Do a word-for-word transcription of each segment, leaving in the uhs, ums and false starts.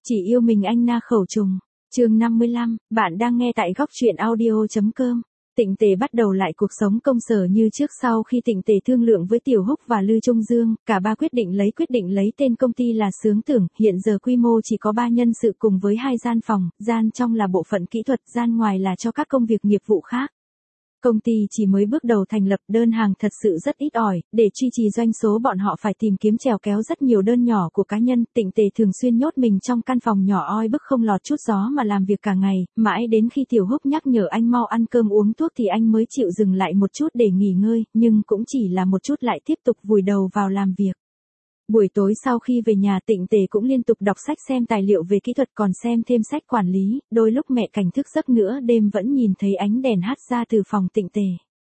Chỉ yêu mình anh na khẩu trùng. Chương năm mươi lăm, bạn đang nghe tại góc truyện audio.com. Tịnh Tề bắt đầu lại cuộc sống công sở như trước sau khi Tịnh Tề thương lượng với Tiểu Húc và Lư Trung Dương, cả ba quyết định lấy quyết định lấy tên công ty là Sướng Tưởng, hiện giờ quy mô chỉ có ba nhân sự cùng với hai gian phòng, gian trong là bộ phận kỹ thuật, gian ngoài là cho các công việc nghiệp vụ khác. Công ty chỉ mới bước đầu thành lập, đơn hàng thật sự rất ít ỏi, để duy trì doanh số bọn họ phải tìm kiếm chèo kéo rất nhiều đơn nhỏ của cá nhân. Tịnh Tề thường xuyên nhốt mình trong căn phòng nhỏ oi bức không lọt chút gió mà làm việc cả ngày, mãi đến khi Tiểu Húc nhắc nhở anh mau ăn cơm uống thuốc thì anh mới chịu dừng lại một chút để nghỉ ngơi, nhưng cũng chỉ là một chút lại tiếp tục vùi đầu vào làm việc. Buổi tối sau khi về nhà Tịnh Tề cũng liên tục đọc sách xem tài liệu về kỹ thuật còn xem thêm sách quản lý, đôi lúc mẹ Cảnh thức giấc nữa đêm vẫn nhìn thấy ánh đèn hắt ra từ phòng Tịnh Tề.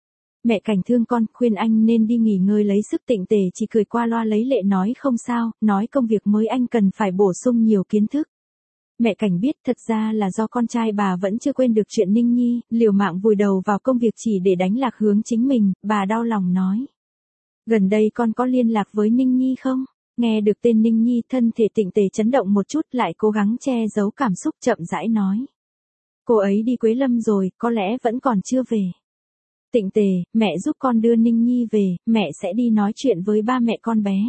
Mẹ Cảnh thương con, khuyên anh nên đi nghỉ ngơi lấy sức. Tịnh Tề chỉ cười qua loa lấy lệ nói không sao, nói công việc mới anh cần phải bổ sung nhiều kiến thức. Mẹ Cảnh biết thật ra là do con trai bà vẫn chưa quên được chuyện Ninh Nhi, liều mạng vùi đầu vào công việc chỉ để đánh lạc hướng chính mình, bà đau lòng nói. Gần đây con có liên lạc với Ninh Nhi không? Nghe được tên Ninh Nhi thân thể Tịnh Tề chấn động một chút lại cố gắng che giấu cảm xúc chậm rãi nói. Cô ấy đi Quế Lâm rồi, có lẽ vẫn còn chưa về. Tịnh Tề, mẹ giúp con đưa Ninh Nhi về, mẹ sẽ đi nói chuyện với ba mẹ con bé.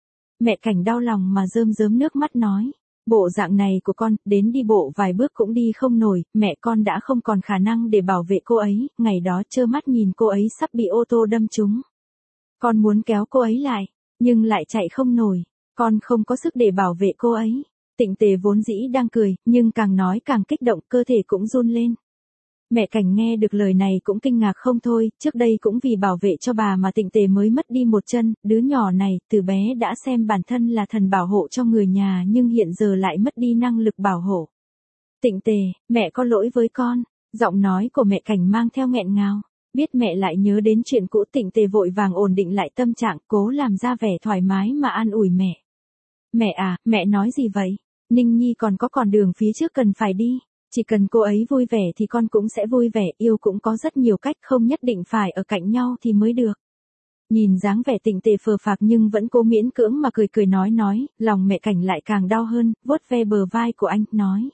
Mẹ Cảnh đau lòng mà rơm rớm nước mắt nói. Bộ dạng này của con, đến đi bộ vài bước cũng đi không nổi, mẹ con đã không còn khả năng để bảo vệ cô ấy, ngày đó trơ mắt nhìn cô ấy sắp bị ô tô đâm trúng. Con muốn kéo cô ấy lại, nhưng lại chạy không nổi, con không có sức để bảo vệ cô ấy. Tịnh Tề vốn dĩ đang cười, nhưng càng nói càng kích động, cơ thể cũng run lên. Mẹ Cảnh nghe được lời này cũng kinh ngạc không thôi, trước đây cũng vì bảo vệ cho bà mà Tịnh Tề mới mất đi một chân, đứa nhỏ này từ bé đã xem bản thân là thần bảo hộ cho người nhà nhưng hiện giờ lại mất đi năng lực bảo hộ. Tịnh Tề, mẹ có lỗi với con, giọng nói của mẹ Cảnh mang theo nghẹn ngào. Biết mẹ lại nhớ đến chuyện cũ Tịnh Tề vội vàng ổn định lại tâm trạng, cố làm ra vẻ thoải mái mà an ủi mẹ. Mẹ à, mẹ nói gì vậy? Ninh Nhi còn có con đường phía trước cần phải đi. Chỉ cần cô ấy vui vẻ thì con cũng sẽ vui vẻ, yêu cũng có rất nhiều cách, không nhất định phải ở cạnh nhau thì mới được. Nhìn dáng vẻ Tịnh Tề phờ phạc nhưng vẫn cố miễn cưỡng mà cười cười nói nói, lòng mẹ Cảnh lại càng đau hơn, vuốt ve bờ vai của anh, nói.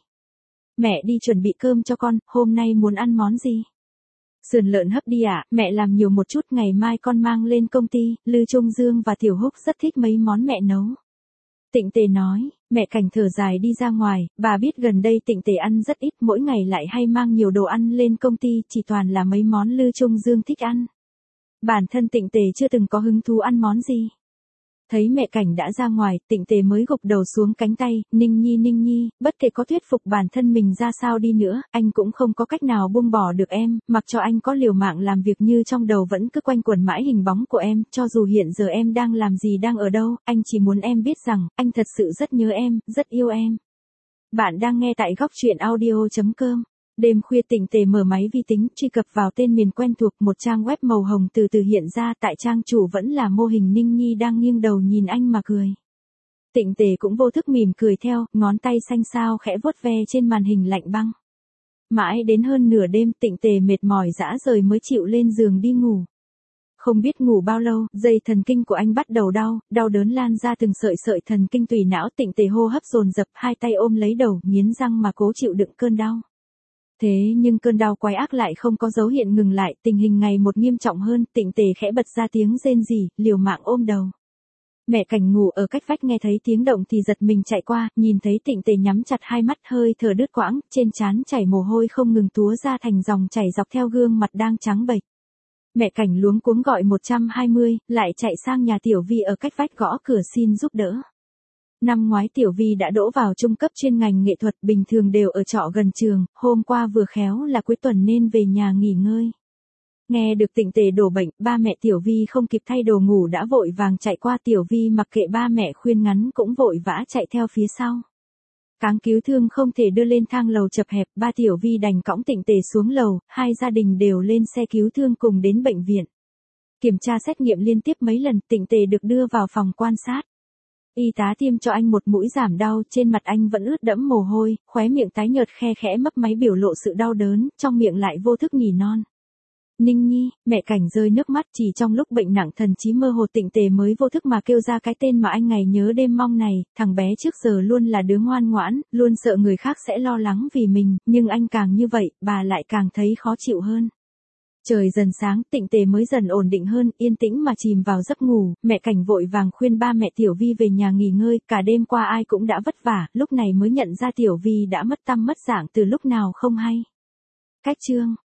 Mẹ đi chuẩn bị cơm cho con, hôm nay muốn ăn món gì? Sườn lợn hấp đi ạ, à, mẹ làm nhiều một chút, ngày mai con mang lên công ty. Lư Trung Dương và Tiểu Húc rất thích mấy món mẹ nấu. Tịnh Tề nói. Mẹ Cảnh thở dài đi ra ngoài, bà biết gần đây Tịnh Tề ăn rất ít, mỗi ngày lại hay mang nhiều đồ ăn lên công ty, chỉ toàn là mấy món Lư Trung Dương thích ăn. Bản thân Tịnh Tề chưa từng có hứng thú ăn món gì. Thấy mẹ Cảnh đã ra ngoài, Tịnh Tề mới gục đầu xuống cánh tay, Ninh Nhi Ninh Nhi, bất kể có thuyết phục bản thân mình ra sao đi nữa, anh cũng không có cách nào buông bỏ được em, mặc cho anh có liều mạng làm việc như trong đầu vẫn cứ quanh quẩn mãi hình bóng của em, cho dù hiện giờ em đang làm gì đang ở đâu, anh chỉ muốn em biết rằng, anh thật sự rất nhớ em, rất yêu em. Bạn đang nghe tại góc truyện audio.com. Đêm khuya Tịnh Tề mở máy vi tính, truy cập vào tên miền quen thuộc, một trang web màu hồng từ từ hiện ra, tại trang chủ vẫn là mô hình Ninh Nhi đang nghiêng đầu nhìn anh mà cười. Tịnh Tề cũng vô thức mỉm cười theo, ngón tay xanh xao khẽ vuốt ve trên màn hình lạnh băng. Mãi đến hơn nửa đêm Tịnh Tề mệt mỏi rã rời mới chịu lên giường đi ngủ. Không biết ngủ bao lâu, dây thần kinh của anh bắt đầu đau, đau đớn lan ra từng sợi sợi thần kinh tùy não. Tịnh Tề hô hấp dồn dập, hai tay ôm lấy đầu, nghiến răng mà cố chịu đựng cơn đau. Thế nhưng cơn đau quái ác lại không có dấu hiệu ngừng lại, tình hình ngày một nghiêm trọng hơn, Tịnh Tề khẽ bật ra tiếng rên rỉ, liều mạng ôm đầu. Mẹ Cảnh ngủ ở cách vách nghe thấy tiếng động thì giật mình chạy qua, nhìn thấy Tịnh Tề nhắm chặt hai mắt hơi thở đứt quãng, trên trán chảy mồ hôi không ngừng túa ra thành dòng chảy dọc theo gương mặt đang trắng bệch. Mẹ Cảnh luống cuống gọi một hai không, lại chạy sang nhà Tiểu Vi ở cách vách gõ cửa xin giúp đỡ. Năm ngoái Tiểu Vi đã đỗ vào trung cấp chuyên ngành nghệ thuật, bình thường đều ở trọ gần trường, hôm qua vừa khéo là cuối tuần nên về nhà nghỉ ngơi. Nghe được Tịnh Tề đổ bệnh, ba mẹ Tiểu Vi không kịp thay đồ ngủ đã vội vàng chạy qua. Tiểu Vi mặc kệ ba mẹ khuyên ngắn cũng vội vã chạy theo phía sau. Cáng cứu thương không thể đưa lên thang lầu chật hẹp, ba Tiểu Vi đành cõng Tịnh Tề xuống lầu, hai gia đình đều lên xe cứu thương cùng đến bệnh viện. Kiểm tra xét nghiệm liên tiếp mấy lần, Tịnh Tề được đưa vào phòng quan sát. Y tá tiêm cho anh một mũi giảm đau, trên mặt anh vẫn ướt đẫm mồ hôi, khóe miệng tái nhợt khe khẽ mấp máy biểu lộ sự đau đớn, trong miệng lại vô thức nhỉ non. Ninh Nhi, mẹ Cảnh rơi nước mắt, chỉ trong lúc bệnh nặng thần trí mơ hồ Tịnh Tề mới vô thức mà kêu ra cái tên mà anh ngày nhớ đêm mong này, thằng bé trước giờ luôn là đứa ngoan ngoãn, luôn sợ người khác sẽ lo lắng vì mình, nhưng anh càng như vậy, bà lại càng thấy khó chịu hơn. Trời dần sáng, Tịnh Tề mới dần ổn định hơn, yên tĩnh mà chìm vào giấc ngủ, mẹ Cảnh vội vàng khuyên ba mẹ Tiểu Vi về nhà nghỉ ngơi, cả đêm qua ai cũng đã vất vả, lúc này mới nhận ra Tiểu Vi đã mất tăm mất dạng từ lúc nào không hay. Cách chương